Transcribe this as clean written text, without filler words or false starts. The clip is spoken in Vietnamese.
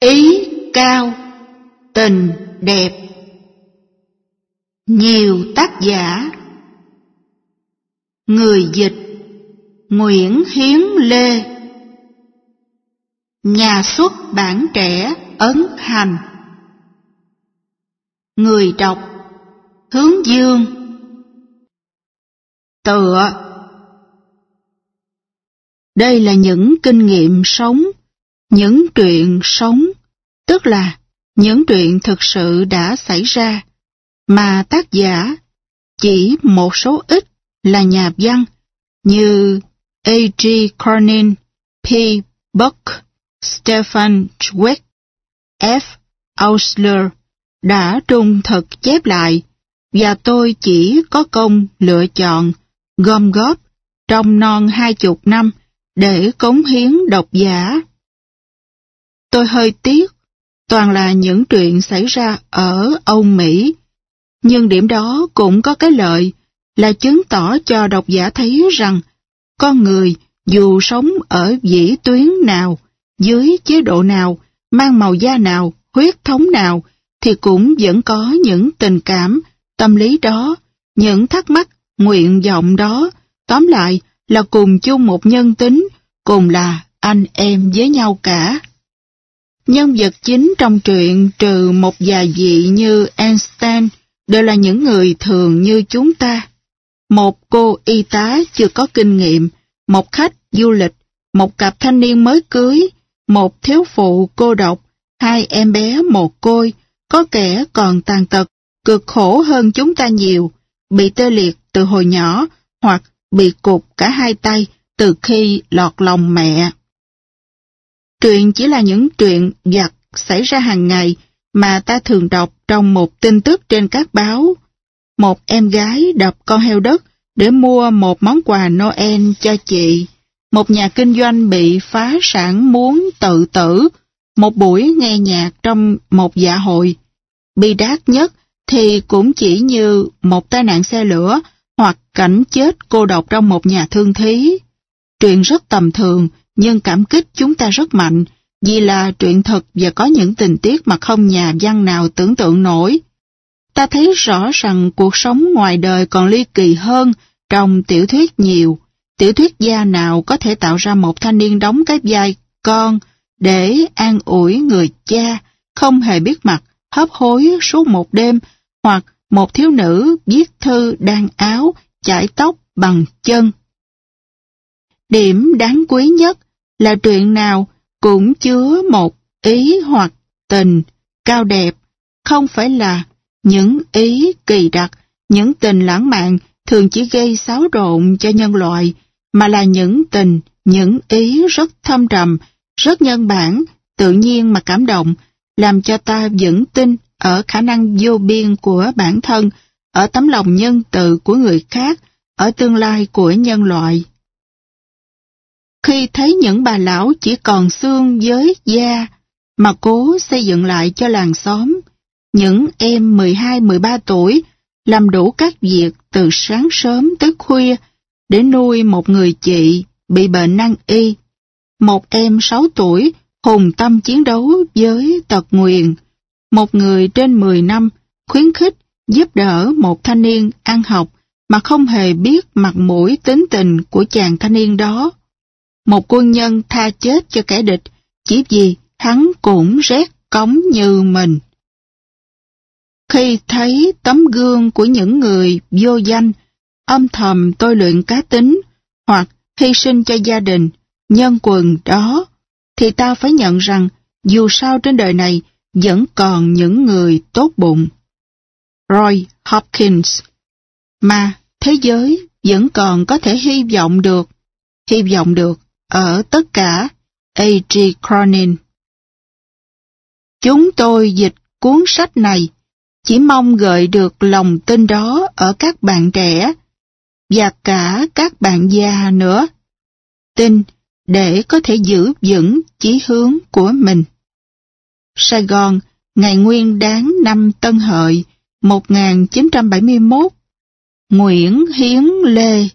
Ý cao, tình đẹp. Nhiều tác giả. Người dịch Nguyễn Hiến Lê. Nhà xuất bản trẻ Ấn Hành. Người đọc Hướng Dương. Tựa. Đây là những kinh nghiệm sống, những chuyện sống, tức là những chuyện thực sự đã xảy ra, mà tác giả, chỉ một số ít là nhà văn như A.G. Cronin, P. Buck, Stefan Zweig, F. Ausler đã trung thực chép lại, và tôi chỉ có công lựa chọn, gom góp trong non 20 năm để cống hiến độc giả. Tôi hơi tiếc, toàn là những chuyện xảy ra ở Âu Mỹ, nhưng điểm đó cũng có cái lợi là chứng tỏ cho độc giả thấy rằng con người dù sống ở vĩ tuyến nào, dưới chế độ nào, mang màu da nào, huyết thống nào, thì cũng vẫn có những tình cảm, tâm lý đó, những thắc mắc, nguyện vọng đó, tóm lại là cùng chung một nhân tính, cùng là anh em với nhau cả. Nhân vật chính trong truyện trừ một vài vị như Einstein đều là những người thường như chúng ta. Một cô y tá chưa có kinh nghiệm, một khách du lịch, một cặp thanh niên mới cưới, một thiếu phụ cô độc, hai em bé mồ côi, có kẻ còn tàn tật, cực khổ hơn chúng ta nhiều, bị tê liệt từ hồi nhỏ hoặc bị cụt cả hai tay từ khi lọt lòng mẹ. Truyện chỉ là những chuyện vặt xảy ra hàng ngày mà ta thường đọc trong một tin tức trên các báo. Một em gái đập con heo đất để mua một món quà Noel cho chị. Một nhà kinh doanh bị phá sản muốn tự tử. Một buổi nghe nhạc trong một dạ hội. Bi đát nhất thì cũng chỉ như một tai nạn xe lửa hoặc cảnh chết cô độc trong một nhà thương thí. Truyện rất tầm thường, nhưng cảm kích chúng ta rất mạnh, vì là truyện thật và có những tình tiết mà không nhà văn nào tưởng tượng nổi. Ta thấy rõ rằng cuộc sống ngoài đời còn ly kỳ hơn trong tiểu thuyết nhiều. Tiểu thuyết gia nào có thể tạo ra một thanh niên đóng cái vai con để an ủi người cha, không hề biết mặt, hấp hối suốt một đêm, hoặc một thiếu nữ viết thư đan áo, chải tóc bằng chân. Điểm đáng quý nhất là truyện nào cũng chứa một ý hoặc tình cao đẹp, không phải là những ý kỳ đặc, những tình lãng mạn thường chỉ gây xáo trộn cho nhân loại, mà là những tình, những ý rất thâm trầm, rất nhân bản, tự nhiên mà cảm động, làm cho ta vững tin ở khả năng vô biên của bản thân, ở tấm lòng nhân từ của người khác, ở tương lai của nhân loại. Khi thấy những bà lão chỉ còn xương với da mà cố xây dựng lại cho làng xóm, những em 12-13 tuổi làm đủ các việc từ sáng sớm tới khuya để nuôi một người chị bị bệnh nan y, một em 6 tuổi hùng tâm chiến đấu với tật nguyền, một người trên 10 năm khuyến khích giúp đỡ một thanh niên ăn học mà không hề biết mặt mũi tính tình của chàng thanh niên đó. Một quân nhân tha chết cho kẻ địch chỉ vì hắn cũng rét cống như mình. Khi thấy tấm gương của những người vô danh, âm thầm tôi luyện cá tính hoặc hy sinh cho gia đình, nhân quần đó, thì ta phải nhận rằng dù sao trên đời này vẫn còn những người tốt bụng. Roy Hopkins. Mà thế giới vẫn còn có thể hy vọng được ở tất cả. A.G. Cronin. Chúng tôi dịch cuốn sách này chỉ mong gợi được lòng tin đó ở các bạn trẻ và cả các bạn già nữa. Tin để có thể giữ vững chí hướng của mình. Sài Gòn, ngày Nguyên Đán năm Tân Hợi 1971. Nguyễn Hiến Lê.